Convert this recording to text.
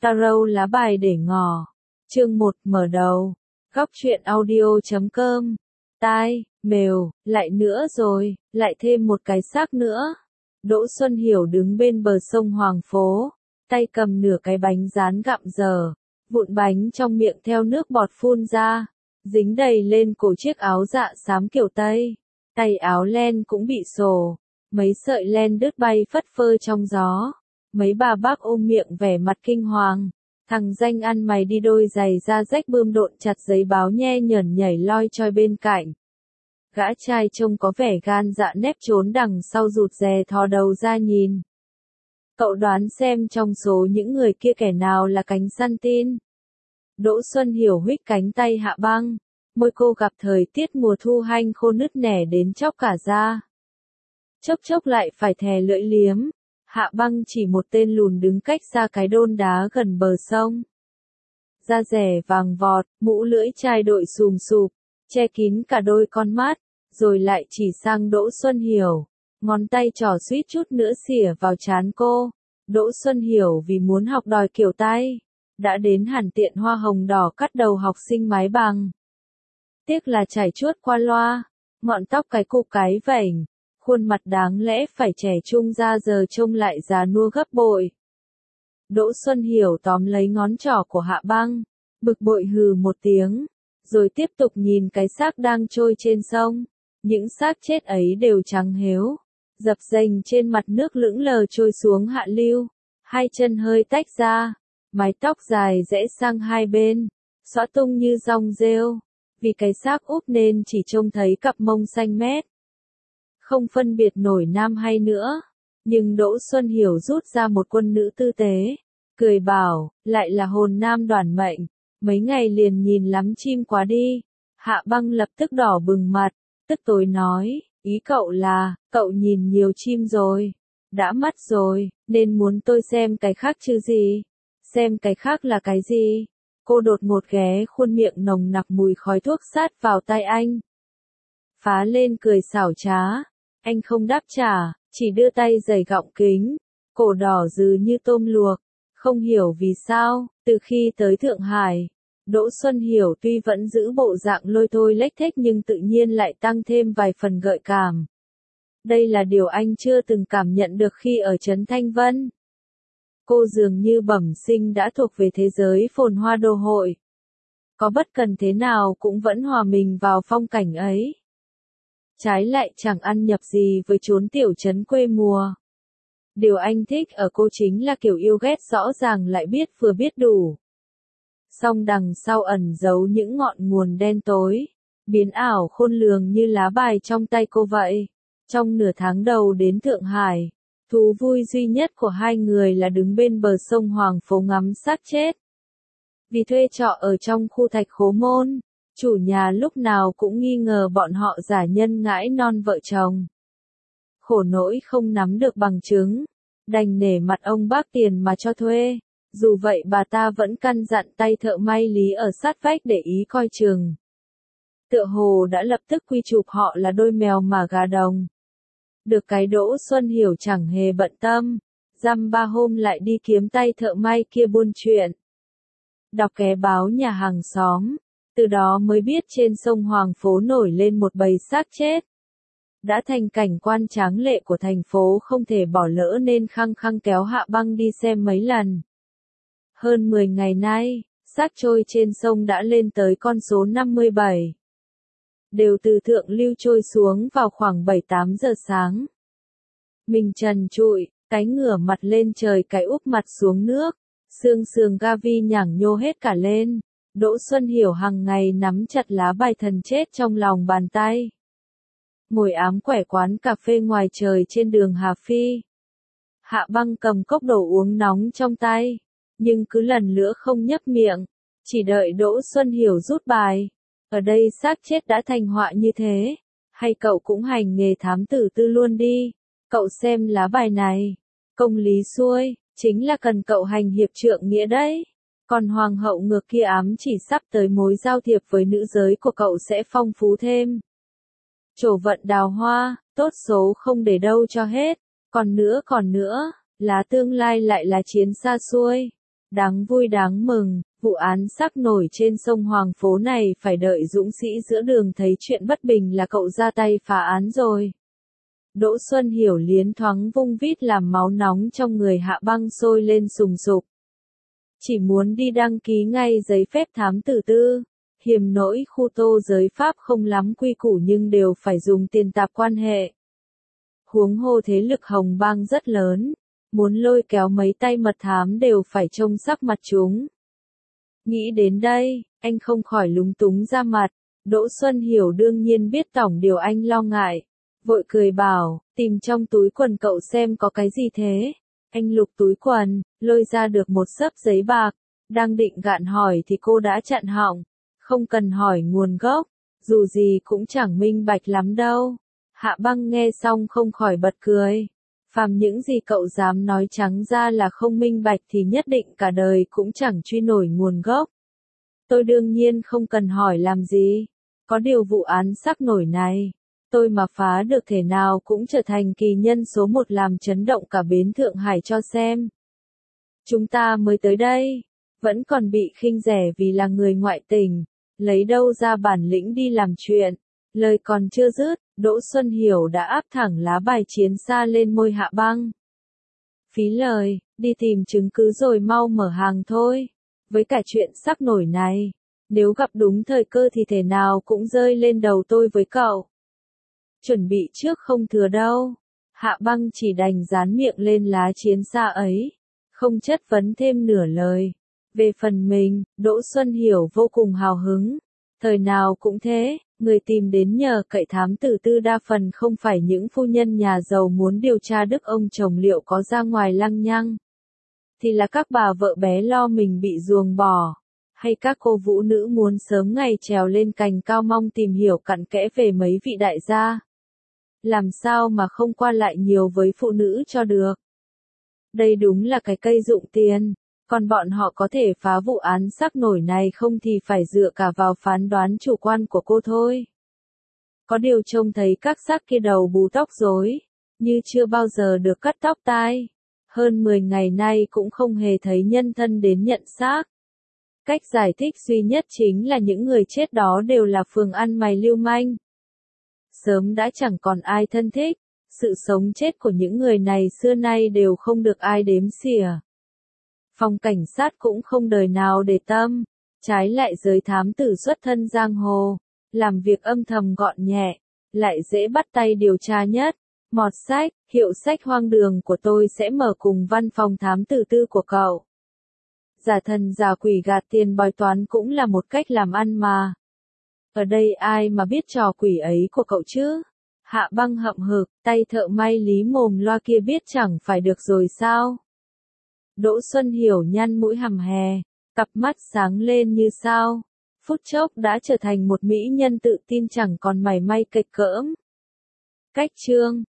Tarot lá bài để ngỏ. Chương 1 mở đầu. Góc truyện audio.com. Tai, mèo, lại nữa rồi, lại thêm một cái xác nữa. Đỗ Xuân Hiểu đứng bên bờ sông Hoàng Phố, tay cầm nửa cái bánh rán gặm dở, vụn bánh trong miệng theo nước bọt phun ra, dính đầy lên cổ chiếc áo dạ xám kiểu Tây. Tay áo len cũng bị sổ, mấy sợi len đứt bay phất phơ trong gió. Mấy bà bác ôm miệng vẻ mặt kinh hoàng. Thằng danh ăn mày đi đôi giày da rách bươm độn chặt giấy báo nhe nhởn nhảy loi choi bên cạnh. Gã trai trông có vẻ gan dạ nép trốn đằng sau rụt rè thò đầu ra nhìn. Cậu đoán xem trong số những người kia kẻ nào là cánh săn tin. Đỗ Xuân Hiểu huých cánh tay Hạ Băng. Môi cô gặp thời tiết mùa thu hanh khô nứt nẻ đến chóc cả da. Chốc chốc lại phải thè lưỡi liếm. Hạ Băng chỉ một tên lùn đứng cách xa cái đôn đá gần bờ sông. Da rẻ vàng vọt, mũ lưỡi chai đội xùm xụp, che kín cả đôi con mắt, rồi lại chỉ sang Đỗ Xuân Hiểu. Ngón tay trỏ suýt chút nữa xỉa vào trán cô. Đỗ Xuân Hiểu vì muốn học đòi kiểu tay, đã đến hẳn tiện hoa hồng đỏ cắt đầu học sinh mái bằng. Tiếc là chảy chuốt qua loa, ngọn tóc cái cục cái vảnh. Khuôn mặt đáng lẽ phải trẻ trung ra giờ trông lại già nua gấp bội. Đỗ Xuân Hiểu tóm lấy ngón trỏ của Hạ Băng, bực bội hừ một tiếng, rồi tiếp tục nhìn cái xác đang trôi trên sông. Những xác chết ấy đều trắng héo, dập dềnh trên mặt nước lững lờ trôi xuống hạ lưu, hai chân hơi tách ra, mái tóc dài rẽ sang hai bên, xõa tung như dong rêu, vì cái xác úp nên chỉ trông thấy cặp mông xanh mét. Không phân biệt nổi nam hay nữa, nhưng Đỗ Xuân Hiểu rút ra một quân nữ tư tế, cười bảo, lại là hồn nam đoản mệnh, mấy ngày liền nhìn lắm chim quá đi. Hạ Băng lập tức đỏ bừng mặt, tức tối nói, ý cậu là, cậu nhìn nhiều chim rồi, đã mắt rồi, nên muốn tôi xem cái khác chứ gì, xem cái khác là cái gì. Cô đột ngột ghé khuôn miệng nồng nặc mùi khói thuốc sát vào tai anh. Phá lên cười xảo trá. Anh không đáp trả, chỉ đưa tay giày gọng kính, cổ đỏ rừ như tôm luộc. Không hiểu vì sao, từ khi tới Thượng Hải, Đỗ Xuân Hiểu tuy vẫn giữ bộ dạng lôi thôi lếch thếch nhưng tự nhiên lại tăng thêm vài phần gợi cảm. Đây là điều anh chưa từng cảm nhận được khi ở Trấn Thanh Vân. Cô dường như bẩm sinh đã thuộc về thế giới phồn hoa đô hội. Có bất cần thế nào cũng vẫn hòa mình vào phong cảnh ấy. Trái lại chẳng ăn nhập gì với chốn tiểu trấn quê mùa. Điều anh thích ở cô chính là kiểu yêu ghét rõ ràng lại biết vừa biết đủ. Song đằng sau ẩn giấu những ngọn nguồn đen tối, biến ảo khôn lường như lá bài trong tay cô vậy. Trong nửa tháng đầu đến Thượng Hải, thú vui duy nhất của hai người là đứng bên bờ sông Hoàng Phố ngắm xác chết. Vì thuê trọ ở trong khu Thạch Khố Môn, chủ nhà lúc nào cũng nghi ngờ bọn họ giả nhân ngãi non vợ chồng. Khổ nỗi không nắm được bằng chứng, đành nể mặt ông bác tiền mà cho thuê. Dù vậy bà ta vẫn căn dặn tay thợ may Lý ở sát vách để ý coi chừng. Tựa hồ đã lập tức quy chụp họ là đôi mèo mà gà đồng. Được cái Đỗ Xuân Hiểu chẳng hề bận tâm, dăm ba hôm lại đi kiếm tay thợ may kia buôn chuyện. Đọc ké báo nhà hàng xóm. Từ đó mới biết trên sông Hoàng Phố nổi lên một bầy xác chết. Đã thành cảnh quan tráng lệ của thành phố không thể bỏ lỡ nên khăng khăng kéo Hạ Băng đi xem mấy lần. Hơn 10 ngày nay, xác trôi trên sông đã lên tới con số 57. Đều từ thượng lưu trôi xuống vào khoảng 7-8 giờ sáng. Mình trần trụi, cái ngửa mặt lên trời cái úp mặt xuống nước, xương sườn Gavi nhảng nhô hết cả lên. Đỗ Xuân Hiểu hàng ngày nắm chặt lá bài thần chết trong lòng bàn tay. Ngồi ám quẻ quán cà phê ngoài trời trên đường Hà Phi. Hạ Băng cầm cốc đồ uống nóng trong tay, nhưng cứ lần nữa không nhấp miệng, chỉ đợi Đỗ Xuân Hiểu rút bài. Ở đây xác chết đã thành họa như thế, hay cậu cũng hành nghề thám tử tư luôn đi. Cậu xem lá bài này, công lý xuôi, chính là cần cậu hành hiệp trượng nghĩa đấy. Còn hoàng hậu ngược kia ám chỉ sắp tới mối giao thiệp với nữ giới của cậu sẽ phong phú thêm. Trổ vận đào hoa, tốt số không để đâu cho hết. Còn nữa, lá tương lai lại là chiến xa xôi. Đáng vui đáng mừng, vụ án sắc nổi trên sông Hoàng Phố này phải đợi dũng sĩ giữa đường thấy chuyện bất bình là cậu ra tay phá án rồi. Đỗ Xuân Hiểu liến thoáng vung vít làm máu nóng trong người Hạ Băng sôi lên sùng sục. Chỉ muốn đi đăng ký ngay giấy phép thám tử tư. Hiềm nỗi khu tô giới Pháp không lắm quy củ nhưng đều phải dùng tiền tạp quan hệ. Huống hồ thế lực Hồng Bang rất lớn, muốn lôi kéo mấy tay mật thám đều phải trông sắc mặt chúng. Nghĩ đến đây, anh không khỏi lúng túng ra mặt. Đỗ Xuân Hiểu đương nhiên biết tổng điều anh lo ngại. Vội cười bảo, tìm trong túi quần cậu xem có cái gì thế. Anh lục túi quần, lôi ra được một xấp giấy bạc. Đang định gạn hỏi thì cô đã chặn họng. Không cần hỏi nguồn gốc, dù gì cũng chẳng minh bạch lắm đâu. Hạ Băng nghe xong không khỏi bật cười. Phàm những gì cậu dám nói trắng ra là không minh bạch thì nhất định cả đời cũng chẳng truy nổi nguồn gốc. Tôi đương nhiên không cần hỏi làm gì. Có điều vụ án sắc nổi này, tôi mà phá được thể nào cũng trở thành kỳ nhân số một làm chấn động cả bến Thượng Hải cho xem. Chúng ta mới tới đây, vẫn còn bị khinh rẻ vì là người ngoại tỉnh, lấy đâu ra bản lĩnh đi làm chuyện. Lời còn chưa dứt, Đỗ Xuân Hiểu đã áp thẳng lá bài chiến xa lên môi Hạ Băng. Phí lời, đi tìm chứng cứ rồi mau mở hàng thôi. Với cả chuyện sắc nổi này, nếu gặp đúng thời cơ thì thể nào cũng rơi lên đầu tôi với cậu. Chuẩn bị trước không thừa đâu. Hạ Băng chỉ đành dán miệng lên lá chiến xa ấy, không chất vấn thêm nửa lời. Về phần mình, Đỗ Xuân Hiểu vô cùng hào hứng. Thời nào cũng thế, người tìm đến nhờ cậy thám tử tư đa phần không phải những phu nhân nhà giàu muốn điều tra đức ông chồng liệu có ra ngoài lăng nhăng. Thì là các bà vợ bé lo mình bị ruồng bỏ. Hay các cô vũ nữ muốn sớm ngày trèo lên cành cao mong tìm hiểu cặn kẽ về mấy vị đại gia. Làm sao mà không qua lại nhiều với phụ nữ cho được. Đây đúng là cái cây dụng tiền. Còn bọn họ có thể phá vụ án sắc nổi này không thì phải dựa cả vào phán đoán chủ quan của cô thôi. Có điều trông thấy các xác kia đầu bù tóc rối, như chưa bao giờ được cắt tóc tai. Hơn 10 ngày nay cũng không hề thấy nhân thân đến nhận xác. Cách giải thích duy nhất chính là những người chết đó đều là phường ăn mày lưu manh. Sớm đã chẳng còn ai thân thích, sự sống chết của những người này xưa nay đều không được ai đếm xỉa. Phòng cảnh sát cũng không đời nào để tâm, trái lại giới thám tử xuất thân giang hồ, làm việc âm thầm gọn nhẹ, lại dễ bắt tay điều tra nhất. Mọt sách, hiệu sách hoang đường của tôi sẽ mở cùng văn phòng thám tử tư của cậu. Giả thần giả quỷ gạt tiền bói toán cũng là một cách làm ăn mà. Ở đây ai mà biết trò quỷ ấy của cậu chứ? Hạ Băng hậm hực, tay thợ may lý mồm loa kia biết chẳng phải được rồi sao? Đỗ Xuân Hiểu nhăn mũi hằm hè, cặp mắt sáng lên như sao. Phút chốc đã trở thành một mỹ nhân tự tin chẳng còn mảy may kịch cỡm. Cách chương